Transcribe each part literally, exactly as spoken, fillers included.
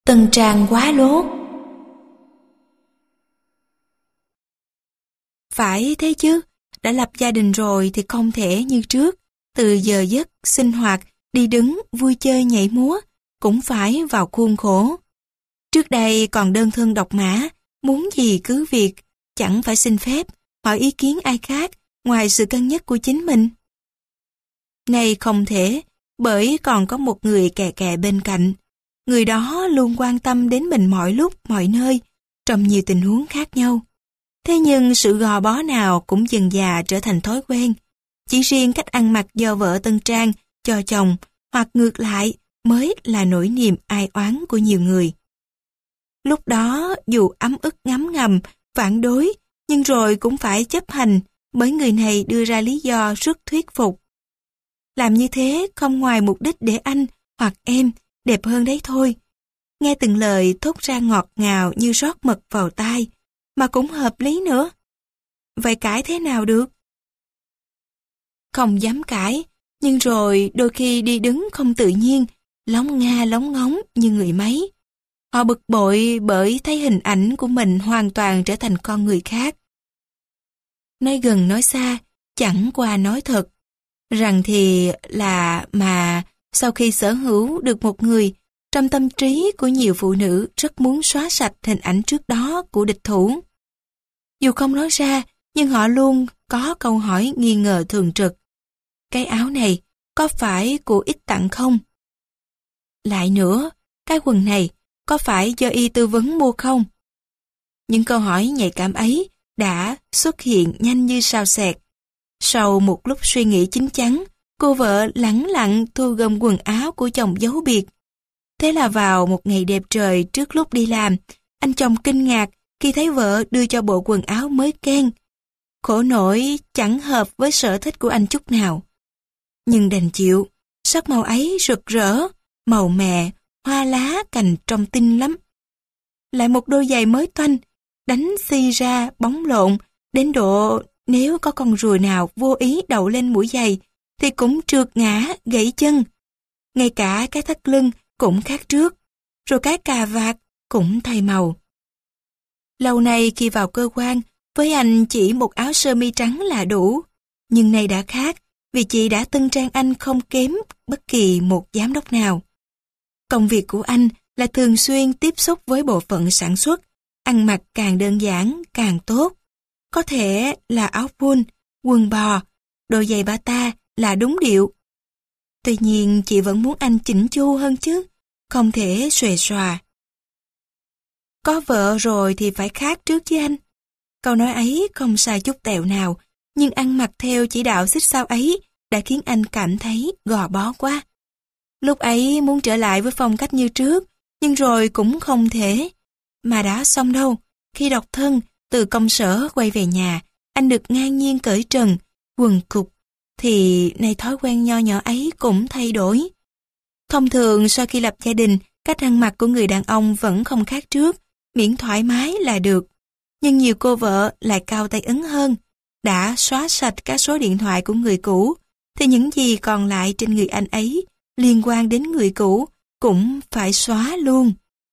Tân trang quá lố. Phải thế chứ, đã lập gia đình rồi thì không thể như trước, từ giờ giấc, sinh hoạt, đi đứng, vui chơi nhảy múa, cũng phải vào khuôn khổ. Trước đây còn đơn thân độc mã, muốn gì cứ việc, chẳng phải xin phép, hỏi ý kiến ai khác, ngoài sự cân nhắc của chính mình. Nay không thể, bởi còn có một người kè kè bên cạnh. Người đó luôn quan tâm đến mình mọi lúc, mọi nơi, trong nhiều tình huống khác nhau. Thế nhưng sự gò bó nào cũng dần dà trở thành thói quen. Chỉ riêng cách ăn mặc do vợ tân trang cho chồng hoặc ngược lại mới là nỗi niềm ai oán của nhiều người. Lúc đó dù ấm ức ngấm ngầm, phản đối, nhưng rồi cũng phải chấp hành bởi người này đưa ra lý do rất thuyết phục. Làm như thế không ngoài mục đích để anh hoặc em đẹp hơn đấy thôi. Nghe từng lời thốt ra ngọt ngào như rót mật vào tai, mà cũng hợp lý nữa. Vậy cãi thế nào được? Không dám cãi, nhưng rồi đôi khi đi đứng không tự nhiên, lóng nga lóng ngóng như người máy. Họ bực bội bởi thấy hình ảnh của mình hoàn toàn trở thành con người khác. Nói gần nói xa, chẳng qua nói thật. Rằng thì là mà sau khi sở hữu được một người, trong tâm trí của nhiều phụ nữ rất muốn xóa sạch hình ảnh trước đó của địch thủ. Dù không nói ra, nhưng họ luôn có câu hỏi nghi ngờ thường trực. Cái áo này có phải của ít tặng không? Lại nữa, cái quần này có phải do y tư vấn mua không? Những câu hỏi nhạy cảm ấy đã xuất hiện nhanh như sao xẹt. Sau một lúc suy nghĩ chín chắn, cô vợ lẳng lặng thu gom quần áo của chồng giấu biệt. Thế là vào một ngày đẹp trời trước lúc đi làm, anh chồng kinh ngạc khi thấy vợ đưa cho bộ quần áo mới ken. Khổ nổi chẳng hợp với sở thích của anh chút nào. Nhưng đành chịu, sắc màu ấy rực rỡ, màu mè, hoa lá cành trong tinh lắm. Lại một đôi giày mới toanh, đánh xi ra bóng lộn, đến độ nếu có con ruồi nào vô ý đậu lên mũi giày thì cũng trượt ngã, gãy chân. Ngay cả cái thắt lưng cũng khác trước, rồi cái cà vạt cũng thay màu. Lâu nay khi vào cơ quan, với anh chỉ một áo sơ mi trắng là đủ, nhưng nay đã khác vì chị đã tân trang anh không kém bất kỳ một giám đốc nào. Công việc của anh là thường xuyên tiếp xúc với bộ phận sản xuất, ăn mặc càng đơn giản càng tốt. Có thể là áo pun, quần bò, đôi giày bata là đúng điệu. Tuy nhiên chị vẫn muốn anh chỉnh chu hơn chứ, không thể xuề xòa. Có vợ rồi thì phải khác trước chứ anh. Câu nói ấy không sai chút tẹo nào, nhưng ăn mặc theo chỉ đạo xích sao ấy đã khiến anh cảm thấy gò bó quá. Lúc ấy muốn trở lại với phong cách như trước, nhưng rồi cũng không thể. Mà đã xong đâu, khi độc thân, từ công sở quay về nhà, anh được ngang nhiên cởi trần, quần cục, thì nay thói quen nho nhỏ ấy cũng thay đổi. Thông thường sau khi lập gia đình, cách ăn mặc của người đàn ông vẫn không khác trước, miễn thoải mái là được. Nhưng nhiều cô vợ lại cao tay ấn hơn, đã xóa sạch các số điện thoại của người cũ, thì những gì còn lại trên người anh ấy liên quan đến người cũ cũng phải xóa luôn.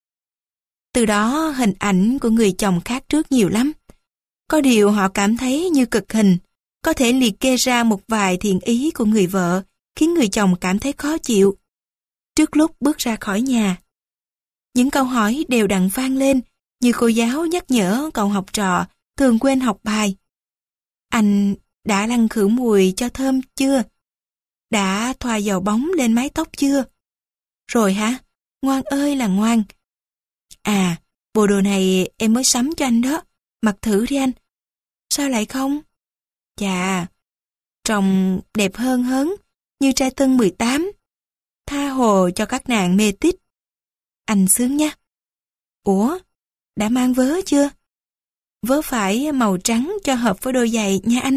Từ đó hình ảnh của người chồng khác trước nhiều lắm. Có điều họ cảm thấy như cực hình, có thể liệt kê ra một vài thiện ý của người vợ, khiến người chồng cảm thấy khó chịu. Trước lúc bước ra khỏi nhà, những câu hỏi đều đặn vang lên, như cô giáo nhắc nhở cậu học trò thường quên học bài. Anh đã lăn khử mùi cho thơm chưa? Đã thoa dầu bóng lên mái tóc chưa? Rồi hả? Ngoan ơi là ngoan. À, bộ đồ này em mới sắm cho anh đó, mặc thử đi anh. Sao lại không? Chà, trông đẹp hơn hớn, như trai tân mười tám. Tha hồ cho các nàng mê tít. Anh sướng nha. Ủa, đã mang vớ chưa? Vớ phải màu trắng cho hợp với đôi giày nha anh.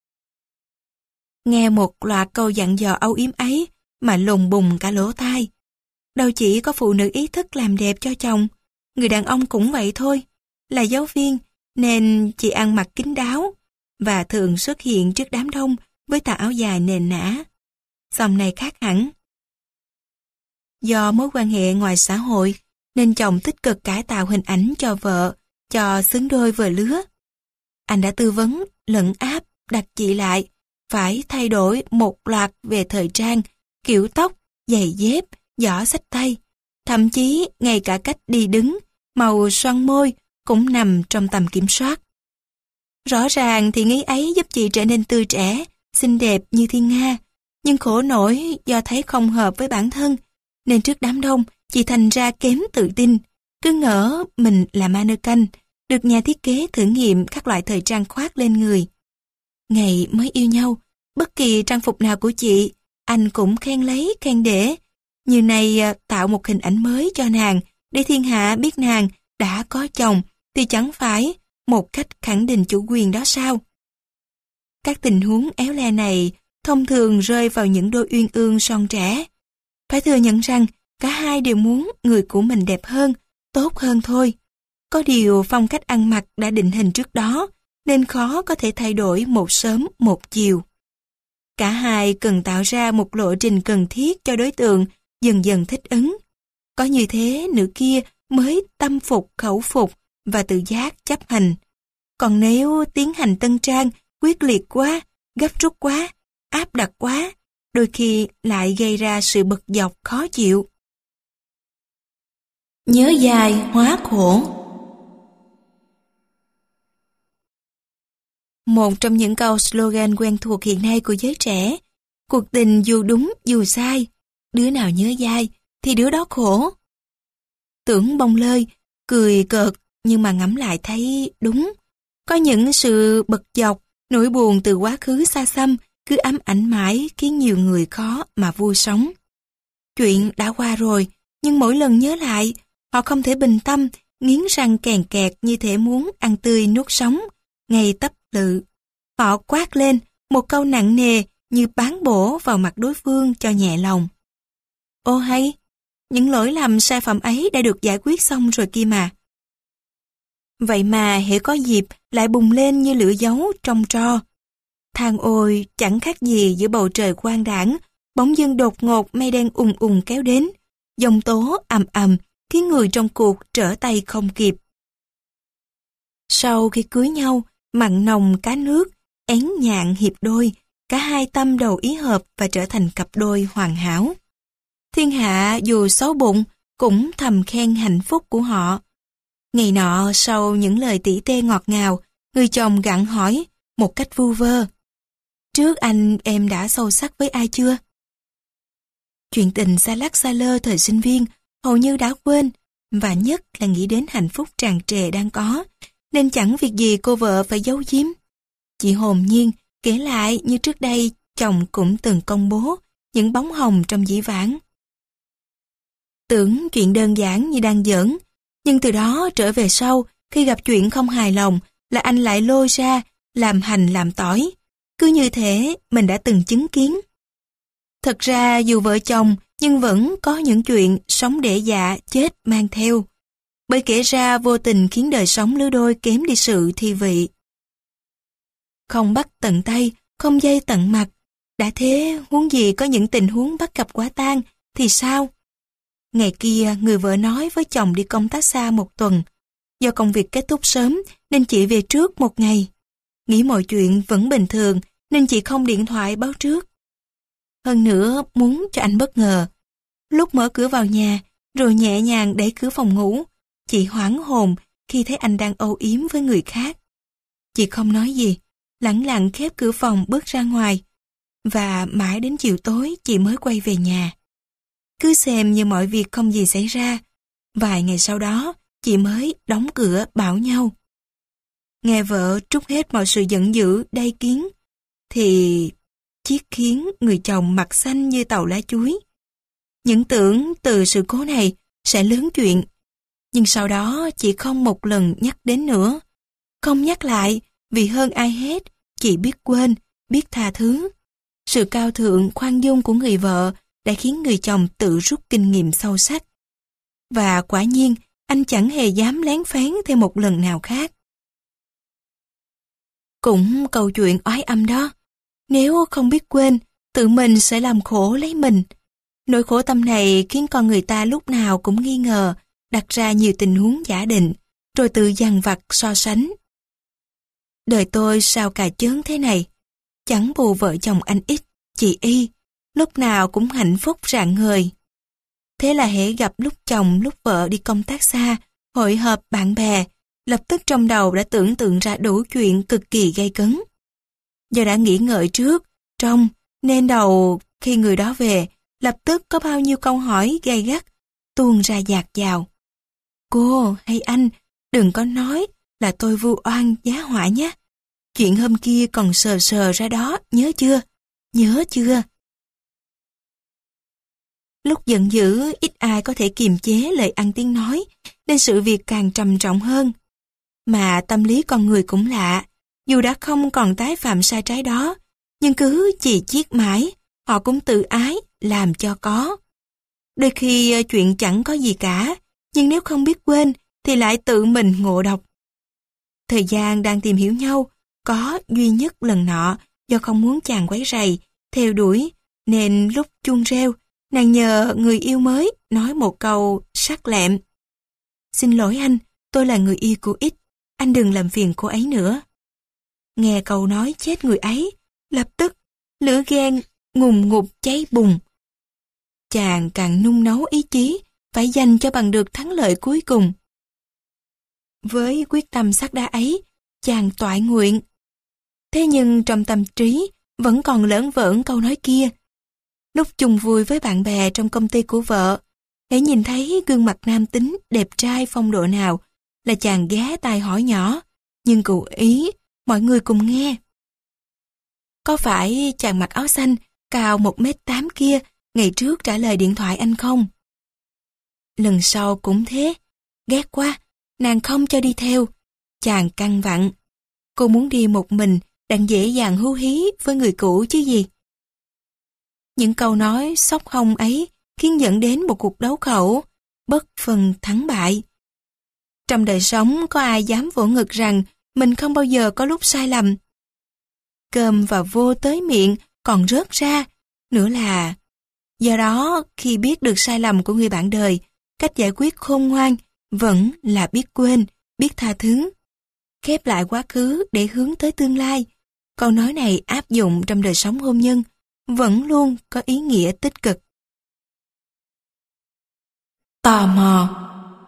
Nghe một loạt câu dặn dò âu yếm ấy mà lùng bùng cả lỗ tai. Đâu chỉ có phụ nữ ý thức làm đẹp cho chồng, người đàn ông cũng vậy thôi. Là giáo viên nên chị ăn mặc kín đáo và thường xuất hiện trước đám đông với tà áo dài nền nã. Dòng này khác hẳn. Do mối quan hệ ngoài xã hội nên chồng tích cực cải tạo hình ảnh cho vợ, cho xứng đôi vừa lứa. Anh đã tư vấn, lẫn áp, đặt chị lại, phải thay đổi một loạt về thời trang, kiểu tóc, giày dép, giỏ xách tay. Thậm chí ngay cả cách đi đứng, màu son môi cũng nằm trong tầm kiểm soát. Rõ ràng thì nghĩ ấy giúp chị trở nên tươi trẻ, xinh đẹp như thiên nga, nhưng khổ nổi do thấy không hợp với bản thân, nên trước đám đông chị thành ra kém tự tin, cứ ngỡ mình là mannequin, được nhà thiết kế thử nghiệm các loại thời trang khoác lên người. Ngày mới yêu nhau, bất kỳ trang phục nào của chị, anh cũng khen lấy khen để, như này tạo một hình ảnh mới cho nàng, để thiên hạ biết nàng đã có chồng, thì chẳng phải một cách khẳng định chủ quyền đó sao? Các tình huống éo le này thông thường rơi vào những đôi uyên ương son trẻ. Phải thừa nhận rằng cả hai đều muốn người của mình đẹp hơn, tốt hơn thôi. Có điều phong cách ăn mặc đã định hình trước đó, nên khó có thể thay đổi một sớm một chiều. Cả hai cần tạo ra một lộ trình cần thiết cho đối tượng dần dần thích ứng. Có như thế nửa kia mới tâm phục khẩu phục và tự giác chấp hành. Còn nếu tiến hành tân trang quyết liệt quá, gấp rút quá, áp đặt quá, đôi khi lại gây ra sự bực dọc khó chịu. Nhớ dài hóa khổ. Một trong những câu slogan quen thuộc hiện nay của giới trẻ, cuộc tình dù đúng dù sai, đứa nào nhớ dai thì đứa đó khổ. Tưởng bông lơi, cười cợt, nhưng mà ngẫm lại thấy đúng. Có những sự bực dọc, nỗi buồn từ quá khứ xa xăm cứ ám ảnh mãi khiến nhiều người khó mà vui sống. Chuyện đã qua rồi, nhưng mỗi lần nhớ lại, họ không thể bình tâm, nghiến răng kèn kẹt như thể muốn ăn tươi nuốt sống, ngay tấp lự. Họ quát lên một câu nặng nề như bán bổ vào mặt đối phương cho nhẹ lòng. Ô hay, những lỗi lầm sai phạm ấy đã được giải quyết xong rồi kia mà. Vậy mà hễ có dịp lại bùng lên như lửa dấu trong tro. Than ôi chẳng khác gì giữa bầu trời quang đãng, bỗng dưng đột ngột mây đen ùn ùn kéo đến, dòng tố ầm ầm khiến người trong cuộc trở tay không kịp. Sau khi cưới nhau, mặn nồng cá nước, én nhạn hiệp đôi, cả hai tâm đầu ý hợp và trở thành cặp đôi hoàn hảo. Thiên hạ dù xấu bụng cũng thầm khen hạnh phúc của họ. Ngày nọ sau những lời tỉ tê ngọt ngào, người chồng gặng hỏi một cách vu vơ: trước anh em đã sâu sắc với ai chưa? Chuyện tình xa lắc xa lơ thời sinh viên hầu như đã quên, và nhất là nghĩ đến hạnh phúc tràn trề đang có, nên chẳng việc gì cô vợ phải giấu giếm. Chị hồn nhiên kể lại như trước đây chồng cũng từng công bố những bóng hồng trong dĩ vãng. Tưởng chuyện đơn giản như đang giỡn, nhưng từ đó trở về sau, khi gặp chuyện không hài lòng là anh lại lôi ra làm hành làm tỏi, cứ như thế mình đã từng chứng kiến. Thật ra dù vợ chồng nhưng vẫn có những chuyện sống để dạ chết mang theo, bởi kể ra vô tình khiến đời sống lứa đôi kém đi sự thi vị. Không bắt tận tay, không dây tận mặt, đã thế huống gì có những tình huống bắt gặp quả tang thì sao? Ngày kia người vợ nói với chồng đi công tác xa một tuần, do công việc kết thúc sớm nên chị về trước một ngày. Nghĩ mọi chuyện vẫn bình thường nên chị không điện thoại báo trước. Hơn nữa muốn cho anh bất ngờ. Lúc mở cửa vào nhà rồi nhẹ nhàng đẩy cửa phòng ngủ, chị hoảng hồn khi thấy anh đang âu yếm với người khác. Chị không nói gì, lẳng lặng khép cửa phòng bước ra ngoài, và mãi đến chiều tối chị mới quay về nhà. Cứ xem như mọi việc không gì xảy ra, vài ngày sau đó chị mới đóng cửa bảo nhau. Nghe vợ trút hết mọi sự giận dữ đay kiến, thì chiếc khiến người chồng mặt xanh như tàu lá chuối. Những tưởng từ sự cố này sẽ lớn chuyện, nhưng sau đó chị không một lần nhắc đến nữa. Không nhắc lại vì hơn ai hết, chị biết quên, biết tha thứ. Sự cao thượng khoan dung của người vợ đã khiến người chồng tự rút kinh nghiệm sâu sắc. Và quả nhiên, anh chẳng hề dám lén phén thêm một lần nào khác. Cũng câu chuyện oái âm đó. Nếu không biết quên, tự mình sẽ làm khổ lấy mình. Nỗi khổ tâm này khiến con người ta lúc nào cũng nghi ngờ đặt ra nhiều tình huống giả định, rồi tự dằn vặt so sánh. Đời tôi sao cà chớn thế này, chẳng bù vợ chồng anh X, chị Y, lúc nào cũng hạnh phúc rạng ngời. Thế là hễ gặp lúc chồng lúc vợ đi công tác xa, hội họp bạn bè, lập tức trong đầu đã tưởng tượng ra đủ chuyện cực kỳ gay cấn. Do đã nghĩ ngợi trước, trong, nên đầu khi người đó về, lập tức có bao nhiêu câu hỏi gay gắt, tuôn ra dạt dào. Cô hay anh, đừng có nói là tôi vu oan giá họa nhé. Chuyện hôm kia còn sờ sờ ra đó, nhớ chưa? Nhớ chưa? Lúc giận dữ, ít ai có thể kiềm chế lời ăn tiếng nói, nên sự việc càng trầm trọng hơn. Mà tâm lý con người cũng lạ, dù đã không còn tái phạm sai trái đó, nhưng cứ chì chiết mãi, họ cũng tự ái, làm cho có. Đôi khi chuyện chẳng có gì cả, nhưng nếu không biết quên, thì lại tự mình ngộ độc. Thời gian đang tìm hiểu nhau, có duy nhất lần nọ, do không muốn chàng quấy rầy, theo đuổi, nên lúc chuông reo, nàng nhờ người yêu mới nói một câu sắc lẹm. Xin lỗi anh, tôi là người yêu của X, anh đừng làm phiền cô ấy nữa. Nghe câu nói chết người ấy, lập tức, lửa ghen ngùn ngụt cháy bùng. Chàng càng nung nấu ý chí, phải giành cho bằng được thắng lợi cuối cùng. Với quyết tâm sắt đá ấy, chàng toại nguyện. Thế nhưng trong tâm trí, vẫn còn lởn vởn câu nói kia. Lúc chung vui với bạn bè trong công ty của vợ, hễ nhìn thấy gương mặt nam tính, đẹp trai phong độ nào, là chàng ghé tai hỏi nhỏ, nhưng cụ ý, mọi người cùng nghe. Có phải chàng mặc áo xanh, cao một mét tám kia, ngày trước trả lời điện thoại anh không? Lần sau cũng thế, ghét quá, nàng không cho đi theo. Chàng căng vặn, cô muốn đi một mình, đặng dễ dàng hú hí với người cũ chứ gì. Những câu nói sốc hông ấy khiến dẫn đến một cuộc đấu khẩu, bất phân thắng bại. Trong đời sống có ai dám vỗ ngực rằng mình không bao giờ có lúc sai lầm. Cơm và vô tới miệng còn rớt ra, nữa là... Do đó, khi biết được sai lầm của người bạn đời, cách giải quyết khôn ngoan vẫn là biết quên, biết tha thứ. Khép lại quá khứ để hướng tới tương lai. Câu nói này áp dụng trong đời sống hôn nhân, vẫn luôn có ý nghĩa tích cực. Tò mò.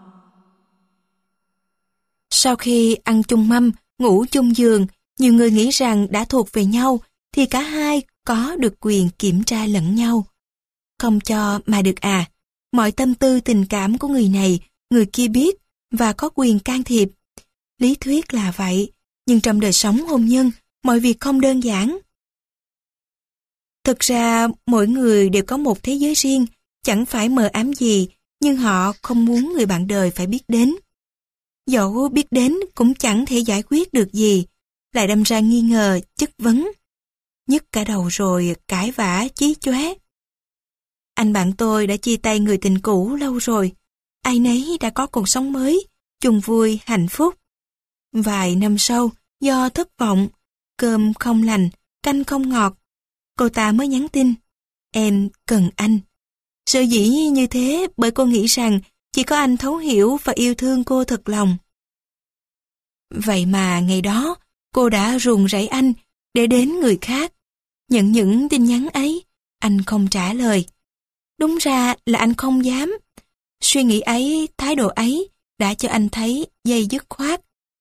Sau khi ăn chung mâm, ngủ chung giường, nhiều người nghĩ rằng đã thuộc về nhau, thì cả hai có được quyền kiểm tra lẫn nhau. Không cho mà được à, mọi tâm tư tình cảm của người này, người kia biết, và có quyền can thiệp. Lý thuyết là vậy, nhưng trong đời sống hôn nhân, mọi việc không đơn giản. Thực ra, mỗi người đều có một thế giới riêng, chẳng phải mờ ám gì, nhưng họ không muốn người bạn đời phải biết đến. Dẫu biết đến cũng chẳng thể giải quyết được gì, lại đâm ra nghi ngờ, chất vấn. Nhức cả đầu rồi, cãi vã, chí chóe. Anh bạn tôi đã chia tay người tình cũ lâu rồi, ai nấy đã có cuộc sống mới, chung vui, hạnh phúc. Vài năm sau, do thất vọng, cơm không lành, canh không ngọt, cô ta mới nhắn tin, em cần anh. Sở dĩ như thế bởi cô nghĩ rằng chỉ có anh thấu hiểu và yêu thương cô thật lòng. Vậy mà ngày đó, cô đã ruồng rẫy anh để đến người khác. Nhận những tin nhắn ấy, anh không trả lời. Đúng ra là anh không dám. Suy nghĩ ấy, thái độ ấy đã cho anh thấy dây dứt khoát.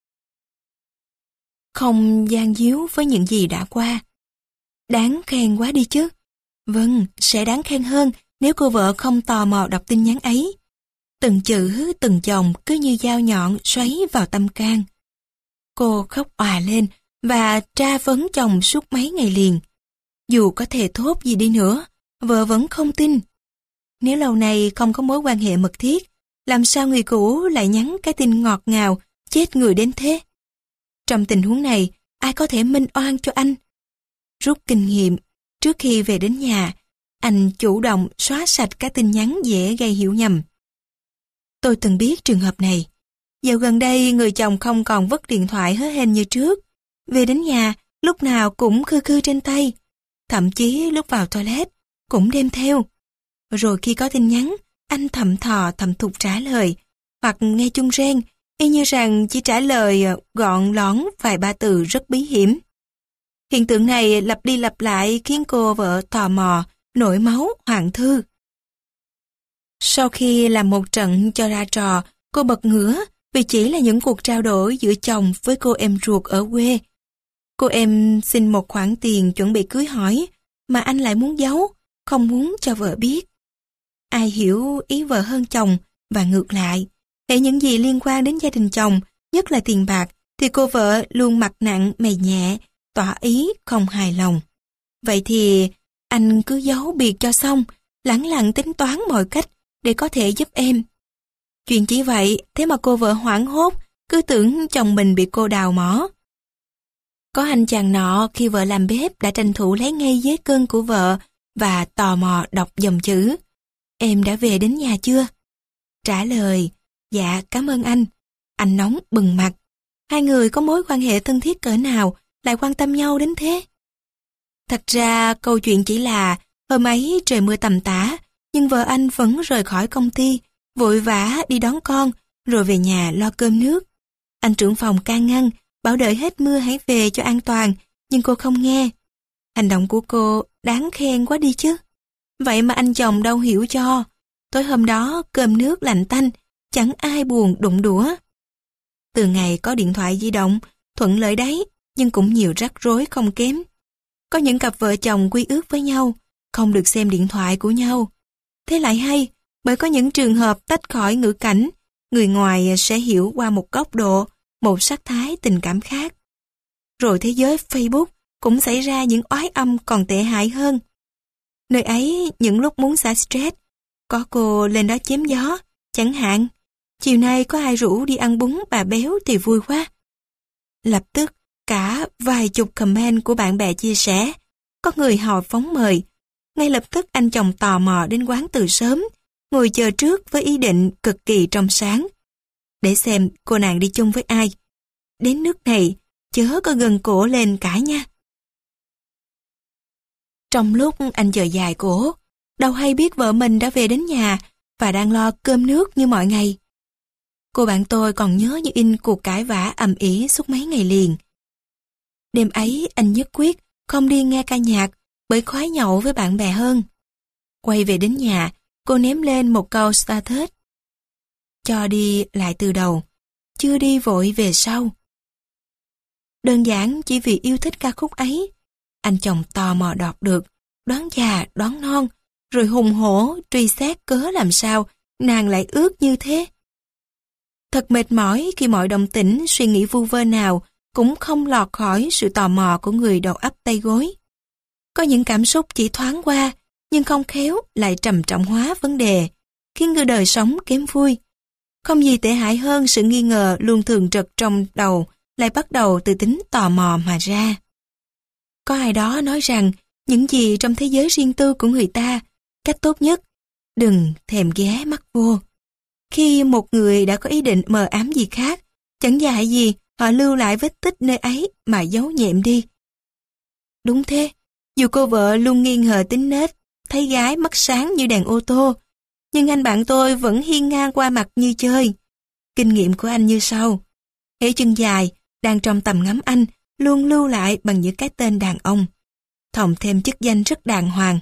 Không gian díu với những gì đã qua. Đáng khen quá đi chứ. Vâng, sẽ đáng khen hơn nếu cô vợ không tò mò đọc tin nhắn ấy. Từng chữ, từng dòng cứ như dao nhọn xoáy vào tâm can. Cô khóc òa lên và tra vấn chồng suốt mấy ngày liền. Dù có thề thốt gì đi nữa, vợ vẫn không tin. Nếu lâu nay không có mối quan hệ mật thiết, làm sao người cũ lại nhắn cái tin ngọt ngào, chết người đến thế? Trong tình huống này, ai có thể minh oan cho anh? Rút kinh nghiệm, trước khi về đến nhà, anh chủ động xóa sạch các tin nhắn dễ gây hiểu nhầm. Tôi từng biết trường hợp này. Dạo gần đây, người chồng không còn vứt điện thoại hớ hênh như trước. Về đến nhà, lúc nào cũng khư khư trên tay. Thậm chí lúc vào toilet, cũng đem theo. Rồi khi có tin nhắn, anh thầm thò thầm thục trả lời, hoặc nghe chung ren, y như rằng chỉ trả lời gọn lỏn vài ba từ rất bí hiểm. Hiện tượng này lặp đi lặp lại khiến cô vợ tò mò, nổi máu, hoảng thư. Sau khi làm một trận cho ra trò, cô bật ngửa vì chỉ là những cuộc trao đổi giữa chồng với cô em ruột ở quê. Cô em xin một khoản tiền chuẩn bị cưới hỏi, mà anh lại muốn giấu, không muốn cho vợ biết. Ai hiểu ý vợ hơn chồng, và ngược lại. Hễ những gì liên quan đến gia đình chồng, nhất là tiền bạc, thì cô vợ luôn mặt nặng mày nhẹ, tỏ ý không hài lòng. Vậy thì anh cứ giấu biệt cho xong, lẳng lặng tính toán mọi cách để có thể giúp em. Chuyện chỉ vậy, thế mà cô vợ hoảng hốt, cứ tưởng chồng mình bị cô đào mỏ. Có anh chàng nọ khi vợ làm bếp đã tranh thủ lấy ngay giấy cân của vợ và tò mò đọc dòng chữ. Em đã về đến nhà chưa? Trả lời, dạ cảm ơn anh. Anh nóng bừng mặt. Hai người có mối quan hệ thân thiết cỡ nào lại quan tâm nhau đến thế? Thật ra câu chuyện chỉ là hôm ấy trời mưa tầm tã, nhưng vợ anh vẫn rời khỏi công ty, vội vã đi đón con, rồi về nhà lo cơm nước. Anh trưởng phòng can ngăn, bảo đợi hết mưa hãy về cho an toàn, nhưng cô không nghe. Hành động của cô đáng khen quá đi chứ. Vậy mà anh chồng đâu hiểu cho. Tối hôm đó cơm nước lạnh tanh, chẳng ai buồn đụng đũa. Từ ngày có điện thoại di động, thuận lợi đấy, nhưng cũng nhiều rắc rối không kém. Có những cặp vợ chồng quy ước với nhau, không được xem điện thoại của nhau. Thế lại hay, bởi có những trường hợp tách khỏi ngữ cảnh, người ngoài sẽ hiểu qua một góc độ, một sắc thái tình cảm khác. Rồi thế giới Facebook cũng xảy ra những oái âm còn tệ hại hơn. Nơi ấy, những lúc muốn xả stress, có cô lên đó chém gió, chẳng hạn, chiều nay có ai rủ đi ăn bún bà béo thì vui quá. Lập tức, cả vài chục comment của bạn bè chia sẻ, có người hò phóng mời. Ngay lập tức anh chồng tò mò đến quán từ sớm, ngồi chờ trước với ý định cực kỳ trong sáng. Để xem cô nàng đi chung với ai. Đến nước này, chớ có gần cổ lên cả nha. Trong lúc anh chờ dài cổ, đâu hay biết vợ mình đã về đến nhà và đang lo cơm nước như mọi ngày. Cô bạn tôi còn nhớ như in cuộc cãi vã ầm ĩ suốt mấy ngày liền. Đêm ấy anh nhất quyết không đi nghe ca nhạc bởi khoái nhậu với bạn bè hơn. Quay về đến nhà, cô ném lên một câu status. Cho đi lại từ đầu, chưa đi vội về sau. Đơn giản chỉ vì yêu thích ca khúc ấy, anh chồng tò mò đọc được, đoán già đoán non, rồi hùng hổ truy xét cớ làm sao nàng lại ước như thế. Thật mệt mỏi khi mọi động tĩnh suy nghĩ vu vơ nào cũng không lọt khỏi sự tò mò của người đầu ấp tay gối. Có những cảm xúc chỉ thoáng qua, nhưng không khéo lại trầm trọng hóa vấn đề, khiến người đời sống kém vui. Không gì tệ hại hơn sự nghi ngờ luôn thường trực trong đầu lại bắt đầu từ tính tò mò mà ra. Có ai đó nói rằng những gì trong thế giới riêng tư của người ta, cách tốt nhất, đừng thèm ghé mắt vô. Khi một người đã có ý định mờ ám gì khác, chẳng dại gì họ lưu lại vết tích nơi ấy mà giấu nhẹm đi. Đúng thế, dù cô vợ luôn nghi ngờ tính nết, thấy gái mắt sáng như đèn ô tô, nhưng anh bạn tôi vẫn hiên ngang qua mặt như chơi. Kinh nghiệm của anh như sau. Hễ chân dài, đang trong tầm ngắm anh, luôn lưu lại bằng những cái tên đàn ông. Thòng thêm chức danh rất đàng hoàng.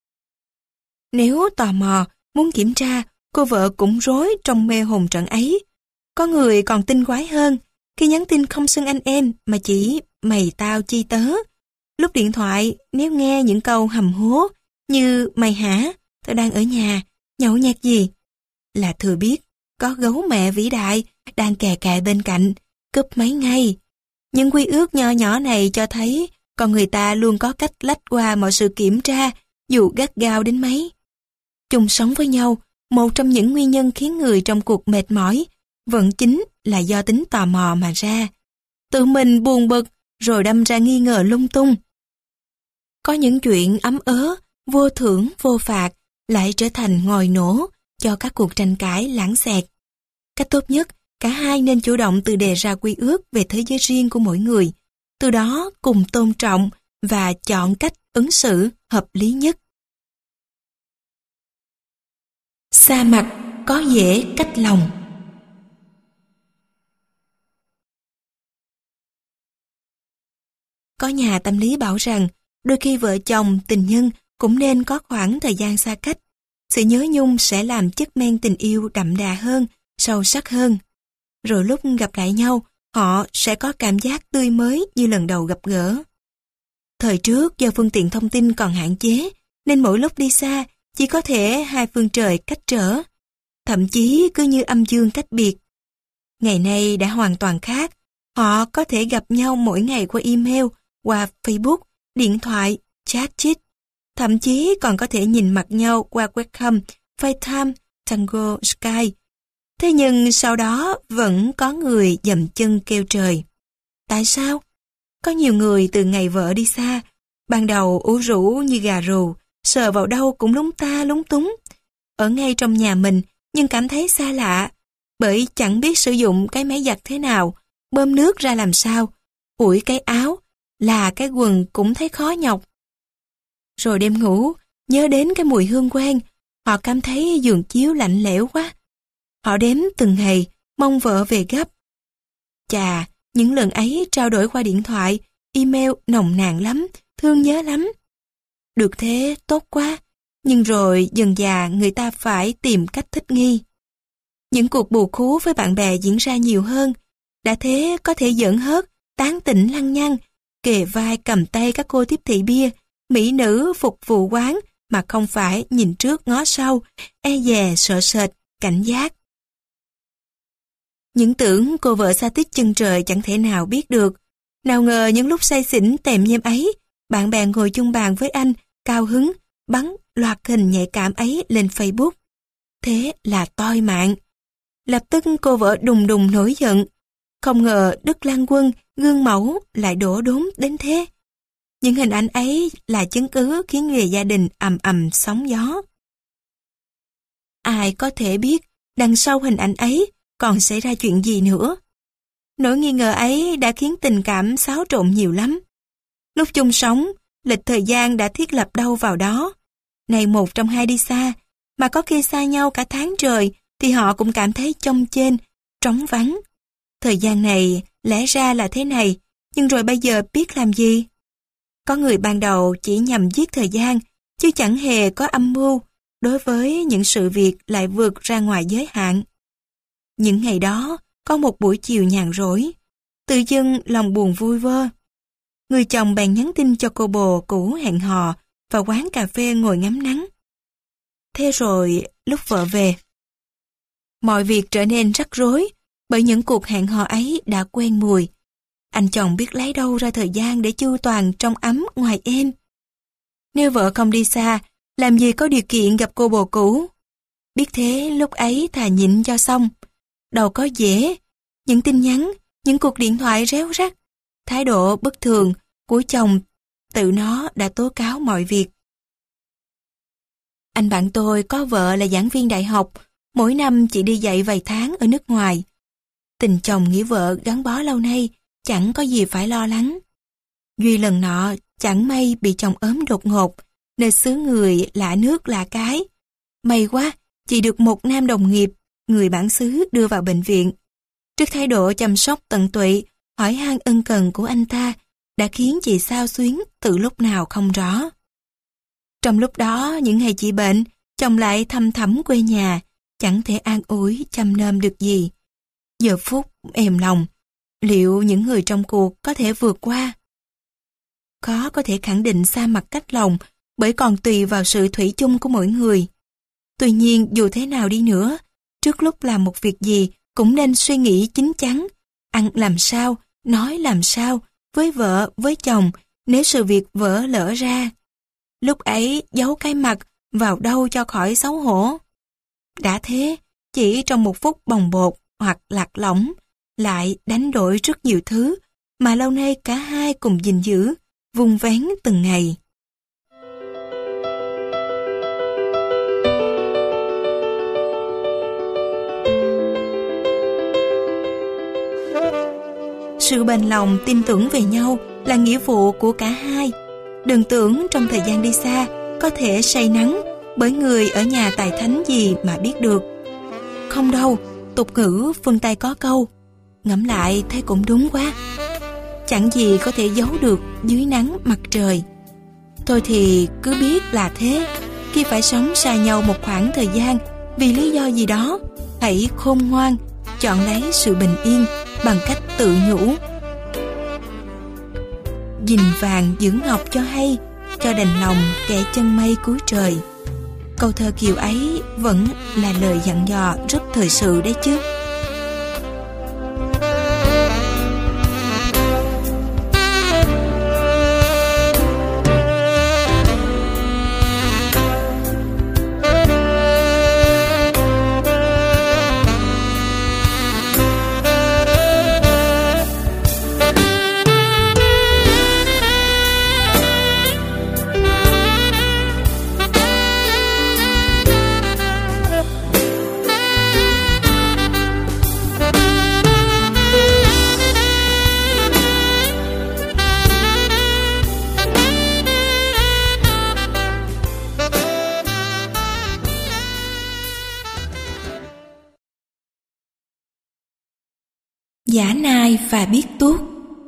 Nếu tò mò, muốn kiểm tra, cô vợ cũng rối trong mê hồn trận ấy. Có người còn tinh quái hơn, khi nhắn tin không xưng anh em mà chỉ mày tao chi tớ. Lúc điện thoại, nếu nghe những câu hầm hố như mày hả, tao đang ở nhà, nhậu nhẹt gì, là thừa biết có gấu mẹ vĩ đại đang kè kè bên cạnh, cúp máy ngay. Những quy ước nho nhỏ này cho thấy con người ta luôn có cách lách qua mọi sự kiểm tra, dù gắt gao đến mấy. Chung sống với nhau, một trong những nguyên nhân khiến người trong cuộc mệt mỏi vẫn chính là do tính tò mò mà ra. Tự mình buồn bực rồi đâm ra nghi ngờ lung tung. Có những chuyện ấm ớ, vô thưởng vô phạt lại trở thành ngòi nổ cho các cuộc tranh cãi lãng xẹt. Cách tốt nhất, cả hai nên chủ động tự đề ra quy ước về thế giới riêng của mỗi người, từ đó cùng tôn trọng và chọn cách ứng xử hợp lý nhất. Xa mặt có dễ cách lòng. Có nhà tâm lý bảo rằng đôi khi vợ chồng, tình nhân cũng nên có khoảng thời gian xa cách. Sự nhớ nhung sẽ làm chất men tình yêu đậm đà hơn, sâu sắc hơn. Rồi lúc gặp lại nhau, họ sẽ có cảm giác tươi mới như lần đầu gặp gỡ. Thời trước do phương tiện thông tin còn hạn chế, nên mỗi lúc đi xa chỉ có thể hai phương trời cách trở, thậm chí cứ như âm dương cách biệt. Ngày nay đã hoàn toàn khác, họ có thể gặp nhau mỗi ngày qua email, qua Facebook, điện thoại, chat chít, thậm chí còn có thể nhìn mặt nhau qua webcam, FaceTime, Tango, Skype. Thế nhưng sau đó vẫn có người dậm chân kêu trời. Tại sao? Có nhiều người từ ngày vợ đi xa, ban đầu ủ rũ như gà rù, sờ vào đâu cũng lúng ta lúng túng. Ở ngay trong nhà mình nhưng cảm thấy xa lạ, bởi chẳng biết sử dụng cái máy giặt thế nào, bơm nước ra làm sao, ủi cái áo, là cái quần cũng thấy khó nhọc. Rồi đêm ngủ, nhớ đến cái mùi hương quen, họ cảm thấy giường chiếu lạnh lẽo quá. Họ đếm từng ngày, mong vợ về gấp. Chà, những lần ấy trao đổi qua điện thoại, email nồng nàn lắm, thương nhớ lắm. Được thế, tốt quá, nhưng rồi dần dà người ta phải tìm cách thích nghi. Những cuộc bù khú với bạn bè diễn ra nhiều hơn, đã thế có thể giỡn hớt, tán tỉnh lăng nhăng, kề vai cầm tay các cô tiếp thị bia, mỹ nữ phục vụ quán mà không phải nhìn trước ngó sau, e dè sợ sệt, cảnh giác. Những tưởng cô vợ xa tít chân trời chẳng thể nào biết được. Nào ngờ những lúc say xỉn tèm nhem ấy, bạn bè ngồi chung bàn với anh, cao hứng, bắn loạt hình nhạy cảm ấy lên Facebook. Thế là toi mạng. Lập tức cô vợ đùng đùng nổi giận. Không ngờ Đức Lan Quân, gương mẫu lại đổ đốn đến thế. Những hình ảnh ấy là chứng cứ khiến người gia đình ầm ầm sóng gió. Ai có thể biết đằng sau hình ảnh ấy còn xảy ra chuyện gì nữa. Nỗi nghi ngờ ấy đã khiến tình cảm xáo trộn nhiều lắm. Lúc chung sống, lịch thời gian đã thiết lập đâu vào đó. Này một trong hai đi xa, mà có khi xa nhau cả tháng trời, thì họ cũng cảm thấy chông chênh, trống vắng. Thời gian này lẽ ra là thế này, nhưng rồi bây giờ biết làm gì? Có người ban đầu chỉ nhằm giết thời gian, chứ chẳng hề có âm mưu, đối với những sự việc lại vượt ra ngoài giới hạn. Những ngày đó, có một buổi chiều nhàn rỗi, tự dưng lòng buồn vui vơ. Người chồng bèn nhắn tin cho cô bồ cũ hẹn hò vào quán cà phê ngồi ngắm nắng. Thế rồi, lúc vợ về, mọi việc trở nên rắc rối, bởi những cuộc hẹn hò ấy đã quen mùi. Anh chồng biết lấy đâu ra thời gian để chu toàn trong ấm ngoài êm. Nếu vợ không đi xa, làm gì có điều kiện gặp cô bồ cũ. Biết thế lúc ấy thà nhịn cho xong. Đâu có dễ, những tin nhắn, những cuộc điện thoại réo rắt, thái độ bất thường của chồng tự nó đã tố cáo mọi việc. Anh bạn tôi có vợ là giảng viên đại học, mỗi năm chỉ đi dạy vài tháng ở nước ngoài. Tình chồng nghĩa vợ gắn bó lâu nay, chẳng có gì phải lo lắng. Duy lần nọ, chẳng may bị chồng ốm đột ngột, nơi xứ người lạ nước lạ cái. May quá, chỉ được một nam đồng nghiệp, người bản xứ đưa vào bệnh viện. Trước thái độ chăm sóc tận tụy, hỏi han ân cần của anh ta, đã khiến chị xao xuyến từ lúc nào không rõ. Trong lúc đó, những ngày chị bệnh, chồng lại thăm thẳm quê nhà, chẳng thể an ủi chăm nom được gì. Giờ phút ềm lòng, liệu những người trong cuộc có thể vượt qua? Khó có thể khẳng định xa mặt cách lòng, bởi còn tùy vào sự thủy chung của mỗi người. Tuy nhiên, dù thế nào đi nữa, trước lúc làm một việc gì cũng nên suy nghĩ chín chắn, ăn làm sao, nói làm sao, với vợ, với chồng, nếu sự việc vỡ lỡ ra. Lúc ấy giấu cái mặt vào đâu cho khỏi xấu hổ. Đã thế, chỉ trong một phút bồng bột hoặc lạc lõng, lại đánh đổi rất nhiều thứ mà lâu nay cả hai cùng gìn giữ, vun vén từng ngày. Sự bền lòng tin tưởng về nhau là nghĩa vụ của cả hai. Đừng tưởng trong thời gian đi xa có thể say nắng bởi người ở nhà tài thánh gì mà biết được. Không đâu, tục ngữ phương Tây có câu, ngẫm lại thấy cũng đúng quá. chẳng gì có thể giấu được dưới nắng mặt trời. Thôi thì cứ biết là thế, khi phải sống xa nhau một khoảng thời gian vì lý do gì đó, hãy khôn ngoan, chọn lấy sự bình yên bằng cách tự nhủ: gìn vàng giữ ngọc cho hay, cho đành lòng kẻ chân mây cuối trời. Câu thơ Kiều ấy vẫn là lời dặn dò rất thời sự đấy chứ. Giả nai và biết tuốt.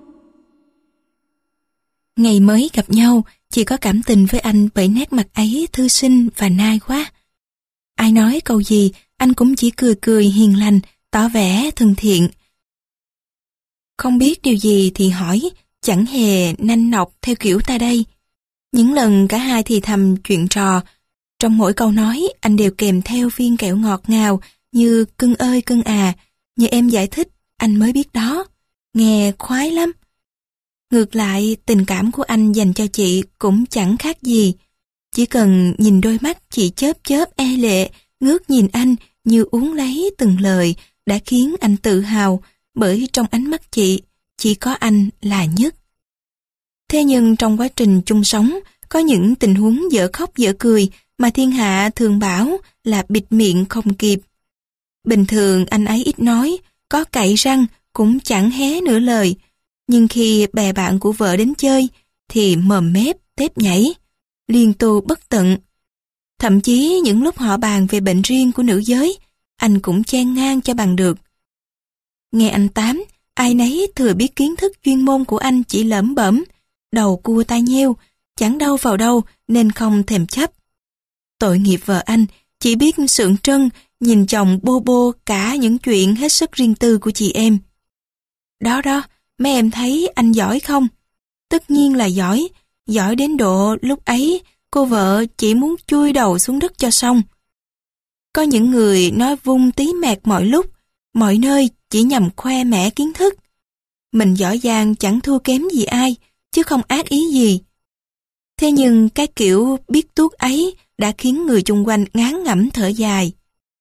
Ngày mới gặp nhau, chị có cảm tình với anh bởi nét mặt ấy thư sinh và nai quá. Ai nói câu gì, anh cũng chỉ cười cười hiền lành, tỏ vẻ thân thiện. Không biết điều gì thì hỏi, chẳng hề nanh nọc theo kiểu ta đây. Những lần cả hai thì thầm chuyện trò, trong mỗi câu nói anh đều kèm theo viên kẹo ngọt ngào như cưng ơi cưng à, như em giải thích anh mới biết đó, nghe khoái lắm. Ngược lại, tình cảm của anh dành cho chị cũng chẳng khác gì. Chỉ cần nhìn đôi mắt chị chớp chớp e lệ, ngước nhìn anh như uống lấy từng lời đã khiến anh tự hào, bởi trong ánh mắt chị, chỉ có anh là nhất. Thế nhưng trong quá trình chung sống, có những tình huống dở khóc dở cười mà thiên hạ thường bảo là bịt miệng không kịp. Bình thường anh ấy ít nói, có cạy răng cũng chẳng hé nửa lời, nhưng khi bè bạn của vợ đến chơi thì mồm mép tép nhảy, liên tu bất tận. Thậm chí những lúc họ bàn về bệnh riêng của nữ giới, anh cũng chen ngang cho bằng được. Nghe anh tám, ai nấy thừa biết kiến thức chuyên môn của anh chỉ lẩm bẩm, đầu cua tai nheo, chẳng đâu vào đâu nên không thèm chấp. Tội nghiệp vợ anh, chỉ biết sượng trân nhìn chồng bô bô cả những chuyện hết sức riêng tư của chị em. Đó đó, mấy em thấy anh giỏi không? Tất nhiên là giỏi, giỏi đến độ lúc ấy cô vợ chỉ muốn chui đầu xuống đất cho xong. Có những người nói vung tí mẹt mọi lúc, mọi nơi chỉ nhằm khoe mẽ kiến thức. Mình giỏi giang chẳng thua kém gì ai, chứ không ác ý gì. Thế nhưng cái kiểu biết tuốt ấy đã khiến người chung quanh ngán ngẩm thở dài.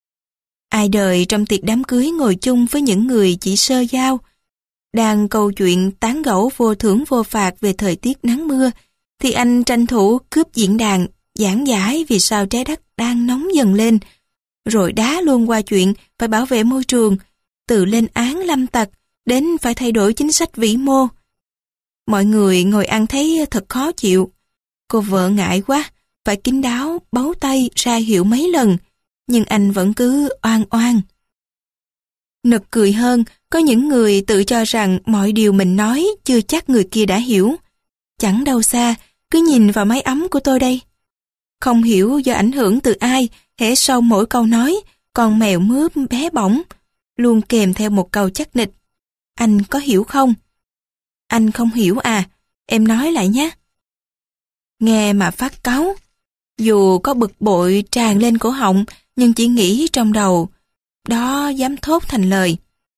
Ai đời trong tiệc đám cưới ngồi chung với những người chỉ sơ giao, đang câu chuyện tán gẫu vô thưởng vô phạt về thời tiết nắng mưa, thì anh tranh thủ cướp diễn đàn, giảng giải vì sao trái đất đang nóng dần lên, rồi đá luôn qua chuyện phải bảo vệ môi trường, từ lên án lâm tặc đến phải thay đổi chính sách vĩ mô. Mọi người ngồi ăn thấy thật khó chịu. Cô vợ ngại quá, phải kín đáo bấu tay ra hiệu mấy lần, nhưng anh vẫn cứ oan oan. Nực cười hơn, có những người tự cho rằng mọi điều mình nói chưa chắc người kia đã hiểu. Chẳng đâu xa, cứ nhìn vào mái ấm của tôi đây. Không hiểu do ảnh hưởng từ ai, hễ sau mỗi câu nói, con mèo mướp bé bỏng, luôn kèm theo một câu chắc nịch. Anh có hiểu không? Anh không hiểu à? Em nói lại nhé. Nghe mà phát cáu. Dù có bực bội tràn lên cổ họng, nhưng chỉ nghĩ trong đầu, đó dám thốt thành lời.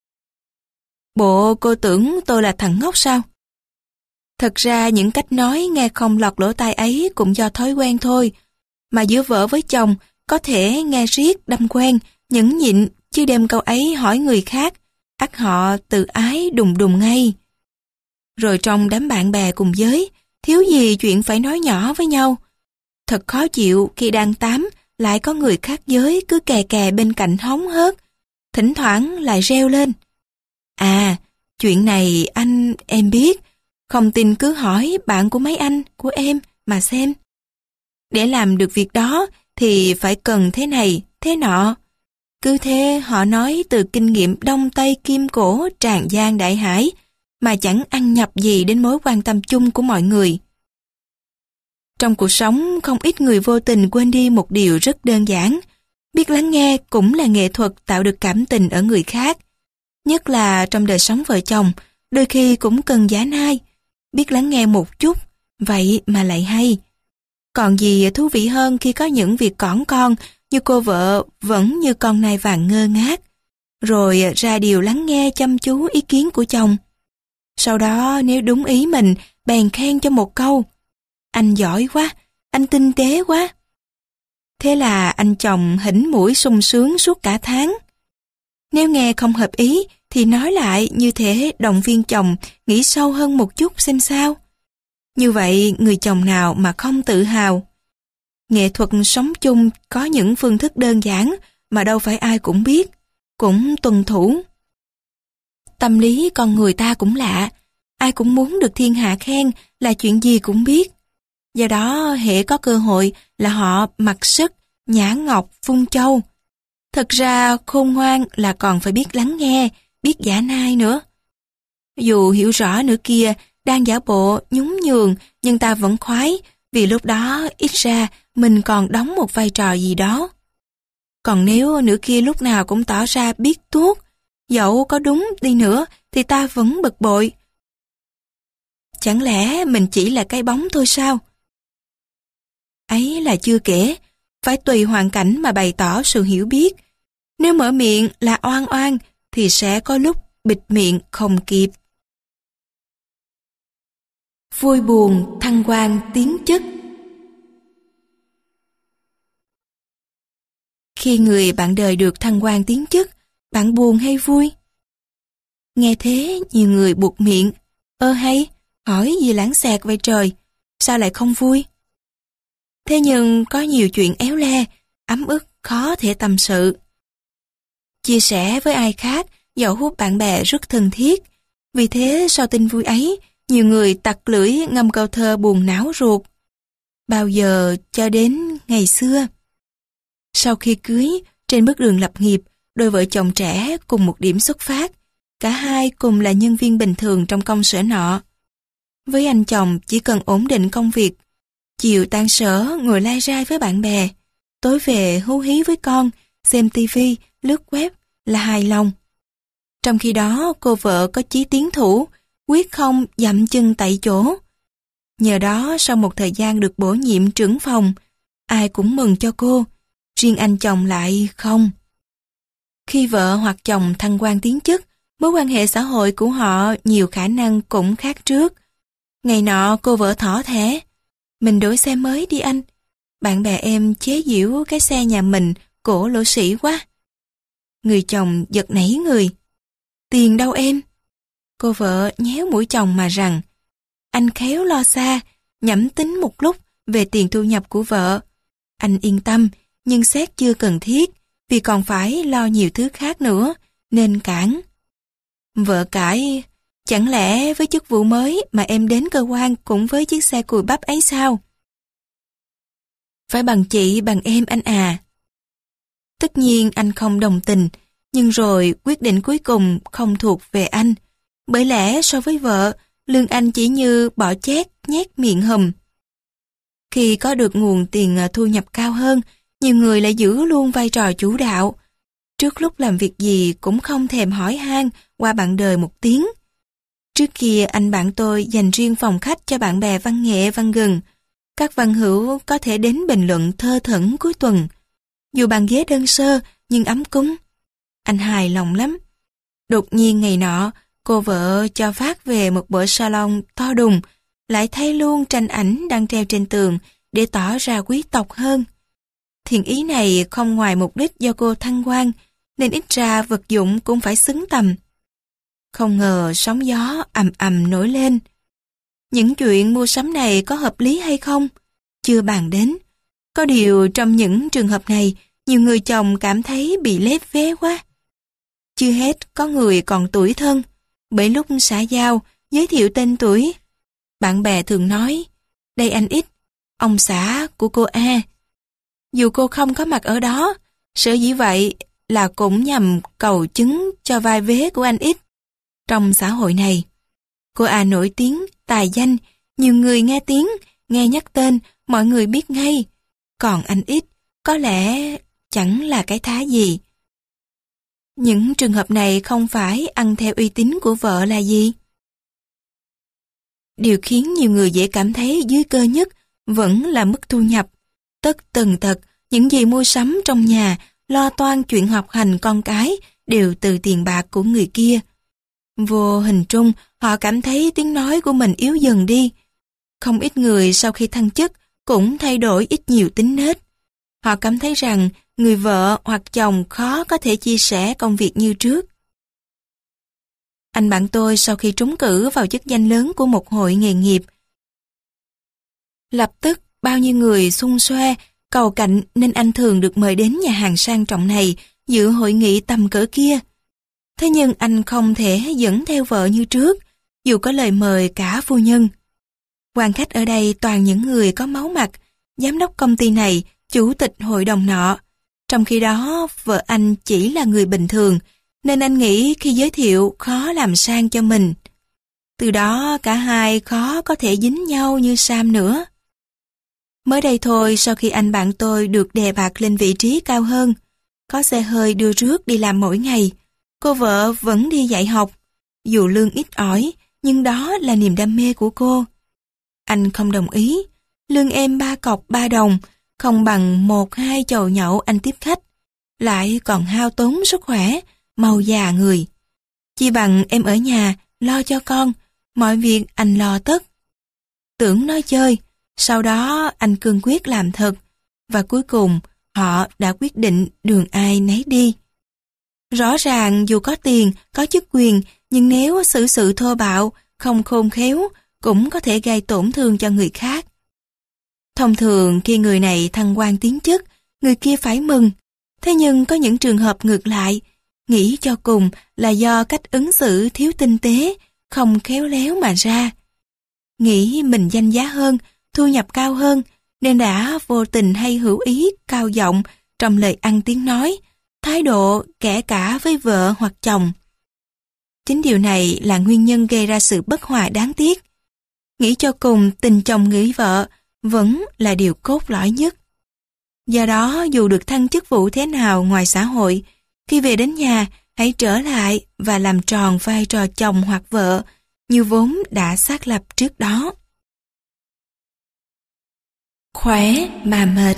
Bộ cô tưởng tôi là thằng ngốc sao? Thật ra những cách nói nghe không lọt lỗ tai ấy cũng do thói quen thôi. Mà giữa vợ với chồng có thể nghe riết đâm quen, nhẫn nhịn, chứ đem câu ấy hỏi người khác, ắt họ tự ái đùng đùng ngay. Rồi trong đám bạn bè cùng giới, thiếu gì chuyện phải nói nhỏ với nhau. Thật khó chịu khi đang tám lại có người khác giới cứ kè kè bên cạnh hóng hớt, thỉnh thoảng lại reo lên. À, chuyện này anh, em biết, không tin cứ hỏi bạn của mấy anh, của em mà xem. Để làm được việc đó thì phải cần thế này, thế nọ. Cứ thế họ nói từ kinh nghiệm Đông Tây Kim Cổ Tràng Giang Đại Hải, mà chẳng ăn nhập gì đến mối quan tâm chung của mọi người. Trong cuộc sống, không ít người vô tình quên đi một điều rất đơn giản. Biết lắng nghe cũng là nghệ thuật tạo được cảm tình ở người khác. Nhất là trong đời sống vợ chồng, đôi khi cũng cần giả nai. Biết lắng nghe một chút, vậy mà lại hay. Còn gì thú vị hơn khi có những việc cỏn con như cô vợ vẫn như con nai vàng ngơ ngác, rồi ra điều lắng nghe chăm chú ý kiến của chồng. Sau đó nếu đúng ý mình, bèn khen cho một câu: anh giỏi quá, anh tinh tế quá. Thế là anh chồng hỉnh mũi sung sướng suốt cả tháng. Nếu nghe không hợp ý thì nói lại, như thế động viên chồng nghĩ sâu hơn một chút xem sao. Như vậy người chồng nào mà không tự hào. Nghệ thuật sống chung có những phương thức đơn giản mà đâu phải ai cũng biết, cũng tuân thủ. Tâm lý con người ta cũng lạ, ai cũng muốn được thiên hạ khen là chuyện gì cũng biết. Do đó hễ có cơ hội là họ mặc sức, nhã ngọc, phun châu. Thật ra khôn ngoan là còn phải biết lắng nghe, biết giả nai nữa. Dù hiểu rõ nửa kia đang giả bộ nhún nhường, nhưng ta vẫn khoái, vì lúc đó ít ra mình còn đóng một vai trò gì đó. Còn nếu nửa kia lúc nào cũng tỏ ra biết tuốt, dẫu có đúng đi nữa thì ta vẫn bực bội. Chẳng lẽ mình chỉ là cái bóng thôi sao? Ấy là chưa kể, phải tùy hoàn cảnh mà bày tỏ sự hiểu biết. Nếu mở miệng là oan oan thì sẽ có lúc bịt miệng không kịp. Vui buồn thăng quan tiến chức. Khi người bạn đời được thăng quan tiến chức, bạn buồn hay vui? Nghe thế nhiều người buột miệng: ơ hay, hỏi gì lãng xẹt vậy trời, sao lại không vui? Thế nhưng có nhiều chuyện éo le, ấm ức khó thể tâm sự. Chia sẻ với ai khác, dẫu hút bạn bè rất thân thiết. Vì thế sau tin vui ấy, nhiều người tặc lưỡi ngâm câu thơ buồn não ruột. Bao giờ cho đến ngày xưa. Sau khi cưới, trên bước đường lập nghiệp, đôi vợ chồng trẻ cùng một điểm xuất phát. Cả hai cùng là nhân viên bình thường trong công sở nọ. Với anh chồng chỉ cần ổn định công việc, chiều tan sở ngồi lai rai với bạn bè, tối về hú hí với con, xem tivi, lướt web là hài lòng. Trong khi đó cô vợ có chí tiến thủ, quyết không dậm chân tại chỗ. Nhờ đó sau một thời gian được bổ nhiệm trưởng phòng, ai cũng mừng cho cô, riêng anh chồng lại không. Khi vợ hoặc chồng thăng quan tiến chức, mối quan hệ xã hội của họ nhiều khả năng cũng khác trước. Ngày nọ cô vợ thỏ thẻ: mình đổi xe mới đi anh. Bạn bè em chế giễu cái xe nhà mình cổ lỗ sĩ quá. Người chồng giật nảy người: tiền đâu em? Cô vợ nhéo mũi chồng mà rằng: anh khéo lo xa, nhẩm tính một lúc về tiền thu nhập của vợ. Anh yên tâm, nhưng xét chưa cần thiết, vì còn phải lo nhiều thứ khác nữa, nên cản. Vợ cãi: chẳng lẽ với chức vụ mới mà em đến cơ quan cũng với chiếc xe cùi bắp ấy sao? Phải bằng chị bằng em anh à. Tất nhiên anh không đồng tình, nhưng rồi quyết định cuối cùng không thuộc về anh. Bởi lẽ so với vợ, lương anh chỉ như bỏ chét nhét miệng hùm. Khi có được nguồn tiền thu nhập cao hơn, nhiều người lại giữ luôn vai trò chủ đạo. Trước lúc làm việc gì cũng không thèm hỏi han qua bạn đời một tiếng. Trước kia anh bạn tôi dành riêng phòng khách cho bạn bè văn nghệ văn gừng. Các văn hữu có thể đến bình luận thơ thẩn cuối tuần. Dù bàn ghế đơn sơ nhưng ấm cúng. Anh hài lòng lắm. Đột nhiên ngày nọ, cô vợ cho phát về một bộ salon to đùng, lại thay luôn tranh ảnh đang treo trên tường để tỏ ra quý tộc hơn. Thiện ý này không ngoài mục đích do cô thăng quan, nên ít ra vật dụng cũng phải xứng tầm. Không ngờ sóng gió ầm ầm nổi lên. Những chuyện mua sắm này có hợp lý hay không? Chưa bàn đến. Có điều trong những trường hợp này, nhiều người chồng cảm thấy bị lép vế quá. Chưa hết có người còn tủi thân, bởi lúc xã giao, giới thiệu tên tuổi. Bạn bè thường nói: đây anh X, ông xã của cô A. Dù cô không có mặt ở đó, sở dĩ vậy là cũng nhằm cầu chứng cho vai vế của anh X. Trong xã hội này, Cô à nổi tiếng, tài danh, nhiều người nghe tiếng, nghe nhắc tên, mọi người biết ngay. Còn anh ít, có lẽ chẳng là cái thá gì. Những trường hợp này không phải ăn theo uy tín của vợ là gì? Điều khiến nhiều người dễ cảm thấy dưới cơ nhất vẫn là mức thu nhập. Tất tần tật, những gì mua sắm trong nhà, lo toan chuyện học hành con cái đều từ tiền bạc của người kia. Vô hình trung, họ cảm thấy tiếng nói của mình yếu dần đi. Không ít người sau khi thăng chức cũng thay đổi ít nhiều tính nết. Họ cảm thấy rằng người vợ hoặc chồng khó có thể chia sẻ công việc như trước. Anh bạn tôi sau khi trúng cử vào chức danh lớn của một hội nghề nghiệp, lập tức bao nhiêu người xung xoe, cầu cạnh nên anh thường được mời đến nhà hàng sang trọng này dự hội nghị tầm cỡ kia. Thế nhưng anh không thể dẫn theo vợ như trước, dù có lời mời cả phu nhân. Quan khách ở đây toàn những người có máu mặt, giám đốc công ty này, chủ tịch hội đồng nọ. Trong khi đó, vợ anh chỉ là người bình thường, nên anh nghĩ khi giới thiệu khó làm sang cho mình. Từ đó cả hai khó có thể dính nhau như Sam nữa. Mới đây thôi, sau khi anh bạn tôi được đề bạt lên vị trí cao hơn, có xe hơi đưa rước đi làm mỗi ngày, cô vợ vẫn đi dạy học. Dù lương ít ỏi, nhưng đó là niềm đam mê của cô. Anh không đồng ý, lương em ba cọc ba đồng, không bằng một hai chầu nhậu anh tiếp khách, lại còn hao tốn sức khỏe, mau già người. Chỉ bằng em ở nhà, lo cho con, mọi việc anh lo tất. Tưởng nói chơi, sau đó anh cương quyết làm thật, và cuối cùng họ đã quyết định đường ai nấy đi. Rõ ràng dù có tiền, có chức quyền, nhưng nếu xử sự thô bạo, không khôn khéo, cũng có thể gây tổn thương cho người khác. Thông thường khi người này thăng quan tiến chức, người kia phải mừng. Thế nhưng có những trường hợp ngược lại, nghĩ cho cùng là do cách ứng xử thiếu tinh tế, không khéo léo mà ra. Nghĩ mình danh giá hơn, thu nhập cao hơn, nên đã vô tình hay hữu ý cao giọng trong lời ăn tiếng nói, thái độ kể cả với vợ hoặc chồng. Chính điều này là nguyên nhân gây ra sự bất hòa đáng tiếc. Nghĩ cho cùng tình chồng nghĩ vợ vẫn là điều cốt lõi nhất. Do đó dù được thăng chức vụ thế nào ngoài xã hội, khi về đến nhà hãy trở lại và làm tròn vai trò chồng hoặc vợ như vốn đã xác lập trước đó. Khỏe mà mệt.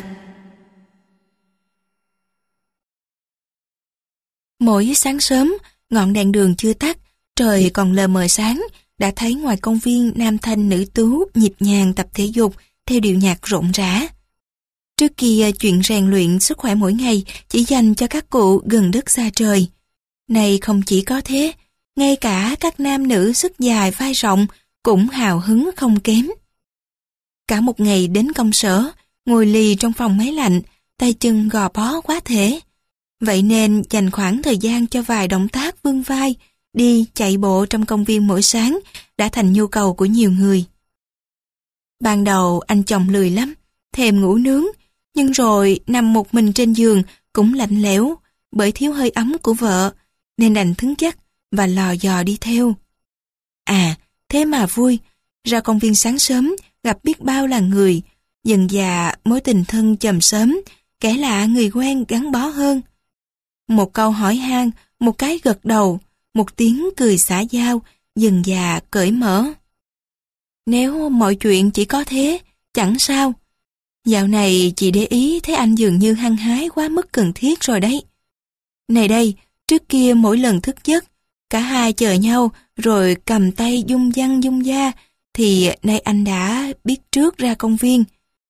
Mỗi sáng sớm, ngọn đèn đường chưa tắt, trời còn lờ mờ sáng, đã thấy ngoài công viên nam thanh nữ tú nhịp nhàng tập thể dục theo điệu nhạc rộn rã. Trước kia chuyện rèn luyện sức khỏe mỗi ngày chỉ dành cho các cụ gần đất xa trời. Này không chỉ có thế, ngay cả các nam nữ sức dài vai rộng cũng hào hứng không kém. Cả một ngày đến công sở, ngồi lì trong phòng máy lạnh, tay chân gò bó quá thể. Vậy nên dành khoảng thời gian cho vài động tác vươn vai, đi chạy bộ trong công viên mỗi sáng đã thành nhu cầu của nhiều người. Ban đầu anh chồng lười lắm, thèm ngủ nướng, nhưng rồi nằm một mình trên giường cũng lạnh lẽo bởi thiếu hơi ấm của vợ, nên đành thứng chắc và lò dò đi theo. À, thế mà vui, ra công viên sáng sớm gặp biết bao là người, dần dà mối tình thân chầm sớm, kẻ lạ người quen gắn bó hơn. Một câu hỏi han, một cái gật đầu, một tiếng cười xã giao, dần dà cởi mở. Nếu mọi chuyện chỉ có thế, chẳng sao. Dạo này chị để ý thấy anh dường như hăng hái quá mức cần thiết rồi đấy. Này đây, trước kia mỗi lần thức giấc, cả hai chờ nhau rồi cầm tay dung dăng dung da, thì nay anh đã biết trước ra công viên.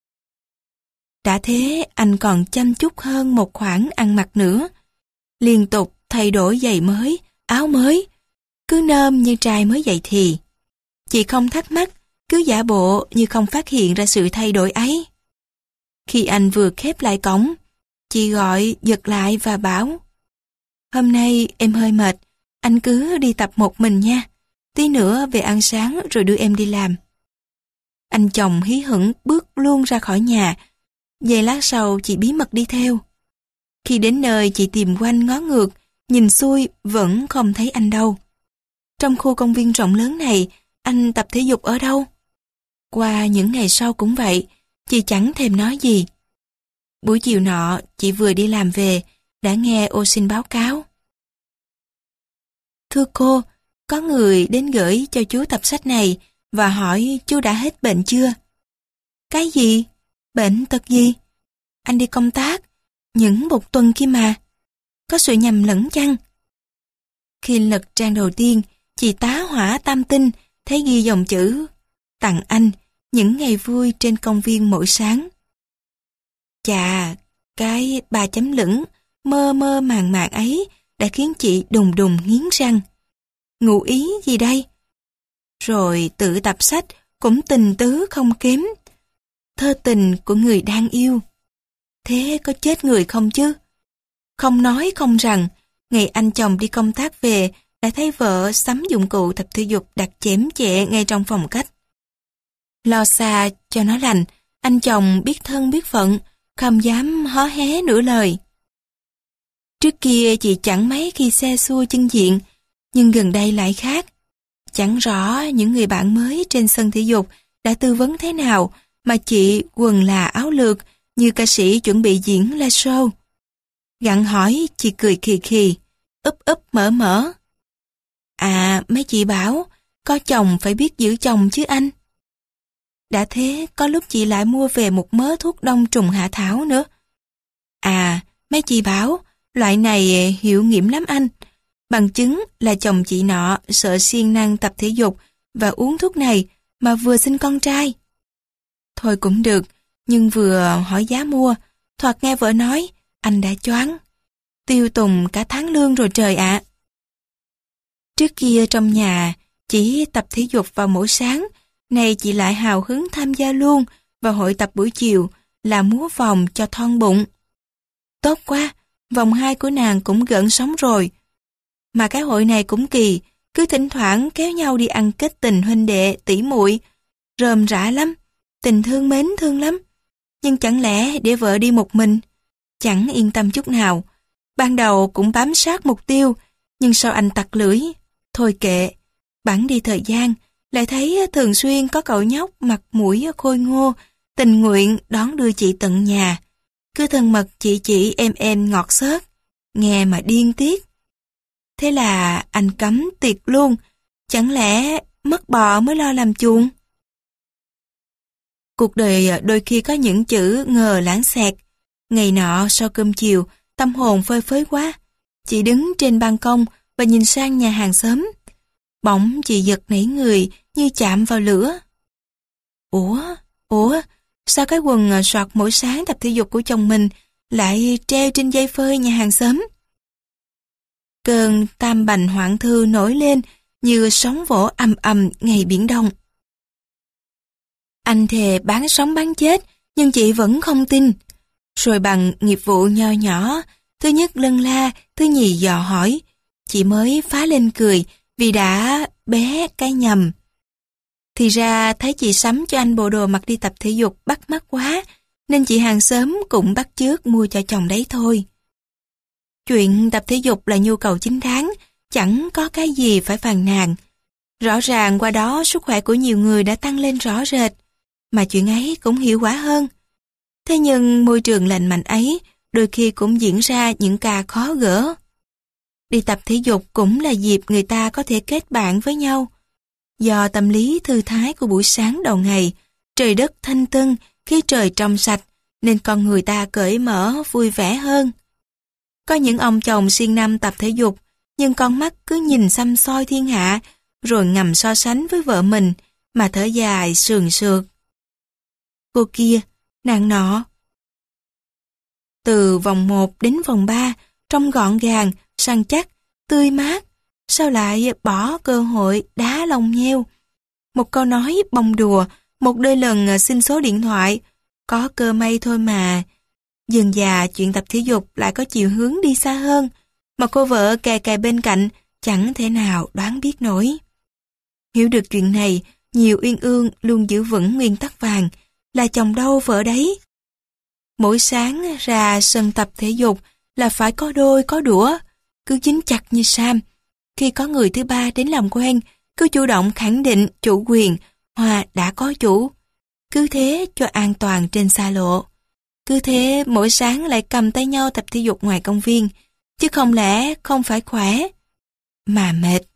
Đã thế anh còn chăm chút hơn một khoản ăn mặc nữa. Liên tục thay đổi giày mới, áo mới, cứ nơm như trai mới dậy thì. Chị không thắc mắc, cứ giả bộ như không phát hiện ra sự thay đổi ấy. Khi anh vừa khép lại cổng, chị gọi giật lại và bảo: "Hôm nay em hơi mệt, anh cứ đi tập một mình nha. Tí nữa về ăn sáng rồi đưa em đi làm." Anh chồng hí hửng bước luôn ra khỏi nhà. Giây lát sau chị bí mật đi theo. Khi đến nơi chị tìm quanh ngó ngược, nhìn xuôi vẫn không thấy anh đâu. Trong khu công viên rộng lớn này, anh tập thể dục ở đâu? Qua những ngày sau cũng vậy, chị chẳng thèm nói gì. Buổi chiều nọ, chị vừa đi làm về, đã nghe ô xin báo cáo. Thưa cô, có người đến gửi cho chú tập sách này và hỏi chú đã hết bệnh chưa? Cái gì? Bệnh tật gì? Anh đi công tác, những một tuần kia mà. Có sự nhầm lẫn chăng? Khi lật trang đầu tiên, chị tá hỏa tam tinh, thấy ghi dòng chữ tặng anh những ngày vui trên công viên mỗi sáng. Chà, cái ba chấm lửng mơ mơ màng màng ấy đã khiến chị đùng đùng nghiến răng. Ngụ ý gì đây? Rồi tự tập sách cũng tình tứ không kém. Thơ tình của người đang yêu. Thế có chết người không chứ? Không nói không rằng, ngày anh chồng đi công tác về đã thấy vợ sắm dụng cụ tập thể dục đặt chém chệ ngay trong phòng khách. Lo xa cho nó lành, anh chồng biết thân biết phận, không dám hó hé nửa lời. Trước kia chị chẳng mấy khi xe xua chân diện, nhưng gần đây lại khác. Chẳng rõ những người bạn mới trên sân thể dục đã tư vấn thế nào mà chị quần là áo lược như ca sĩ chuẩn bị diễn live show. Gặng hỏi, chị cười khì khì, úp úp mở mở. À, mấy chị bảo, có chồng phải biết giữ chồng chứ anh. Đã thế, có lúc chị lại mua về một mớ thuốc đông trùng hạ thảo nữa. À, mấy chị bảo, loại này hiệu nghiệm lắm anh. Bằng chứng là chồng chị nọ sợ siêng năng tập thể dục và uống thuốc này mà vừa sinh con trai. Thôi cũng được, nhưng vừa hỏi giá mua, thoạt nghe vợ nói, anh đã choáng. Tiêu tùng cả tháng lương rồi trời ạ. Trước kia trong nhà, chỉ tập thể dục vào mỗi sáng, nay chị lại hào hứng tham gia luôn vào hội tập buổi chiều là múa vòng cho thon bụng. Tốt quá, vòng hai của nàng cũng gợn sóng rồi. Mà cái hội này cũng kỳ, cứ thỉnh thoảng kéo nhau đi ăn kết tình huynh đệ, tỷ muội, rơm rã lắm, tình thương mến thương lắm. Nhưng chẳng lẽ để vợ đi một mình? Chẳng yên tâm chút nào. Ban đầu cũng bám sát mục tiêu, nhưng sau anh tặc lưỡi. Thôi kệ, bẵng đi thời gian, lại thấy thường xuyên có cậu nhóc mặt mũi khôi ngô, tình nguyện đón đưa chị tận nhà. Cứ thân mật chị chị em em ngọt xớt, nghe mà điên tiết. Thế là anh cấm tiệt luôn, chẳng lẽ mất bò mới lo làm chuồng? Cuộc đời đôi khi có những chữ ngờ lãng xẹt. Ngày nọ sau cơm chiều, tâm hồn phơi phới quá. Chị đứng trên ban công và nhìn sang nhà hàng xóm. Bỗng chị giật nảy người như chạm vào lửa. Ủa, ủa, sao cái quần soạt mỗi sáng tập thể dục của chồng mình lại treo trên dây phơi nhà hàng xóm? Cơn tam bành hoạn thư nổi lên như sóng vỗ ầm ầm ngày Biển Đông. Anh thề bán sống bán chết, nhưng chị vẫn không tin. Rồi bằng nghiệp vụ nho nhỏ, thứ nhất lân la, thứ nhì dò hỏi, chị mới phá lên cười vì đã bé cái nhầm. Thì ra thấy chị sắm cho anh bộ đồ mặc đi tập thể dục bắt mắt quá, nên chị hàng xóm cũng bắt chước mua cho chồng đấy thôi. Chuyện tập thể dục là nhu cầu chính đáng, chẳng có cái gì phải phàn nàn. Rõ ràng qua đó sức khỏe của nhiều người đã tăng lên rõ rệt, mà chuyện ấy cũng hiệu quả hơn. Thế nhưng môi trường lành mạnh ấy đôi khi cũng diễn ra những ca khó gỡ. Đi tập thể dục cũng là dịp người ta có thể kết bạn với nhau. Do tâm lý thư thái của buổi sáng đầu ngày, trời đất thanh tân, khí trời trong sạch, nên con người ta cởi mở, vui vẻ hơn. Có những ông chồng siêng năng tập thể dục, nhưng con mắt cứ nhìn xăm soi thiên hạ, rồi ngầm so sánh với vợ mình, mà thở dài sườn sượt. Cô kia, nàng nọ. Từ vòng một đến vòng ba, trông gọn gàng, săn chắc, tươi mát, sao lại bỏ cơ hội đá lòng nheo? Một câu nói bông đùa, một đôi lần xin số điện thoại, có cơ may thôi mà. Dần dà chuyện tập thể dục lại có chiều hướng đi xa hơn, mà cô vợ kè kè bên cạnh chẳng thể nào đoán biết nổi. Hiểu được chuyện này, nhiều uyên ương luôn giữ vững nguyên tắc vàng, là chồng đâu vợ đấy. Mỗi sáng ra sân tập thể dục là phải có đôi có đũa, cứ dính chặt như Sam. Khi có người thứ ba đến làm quen cứ chủ động khẳng định chủ quyền Hoa đã có chủ. Cứ thế cho an toàn trên xa lộ. Cứ thế mỗi sáng lại cầm tay nhau tập thể dục ngoài công viên, chứ không lẽ không phải khỏe, mà mệt.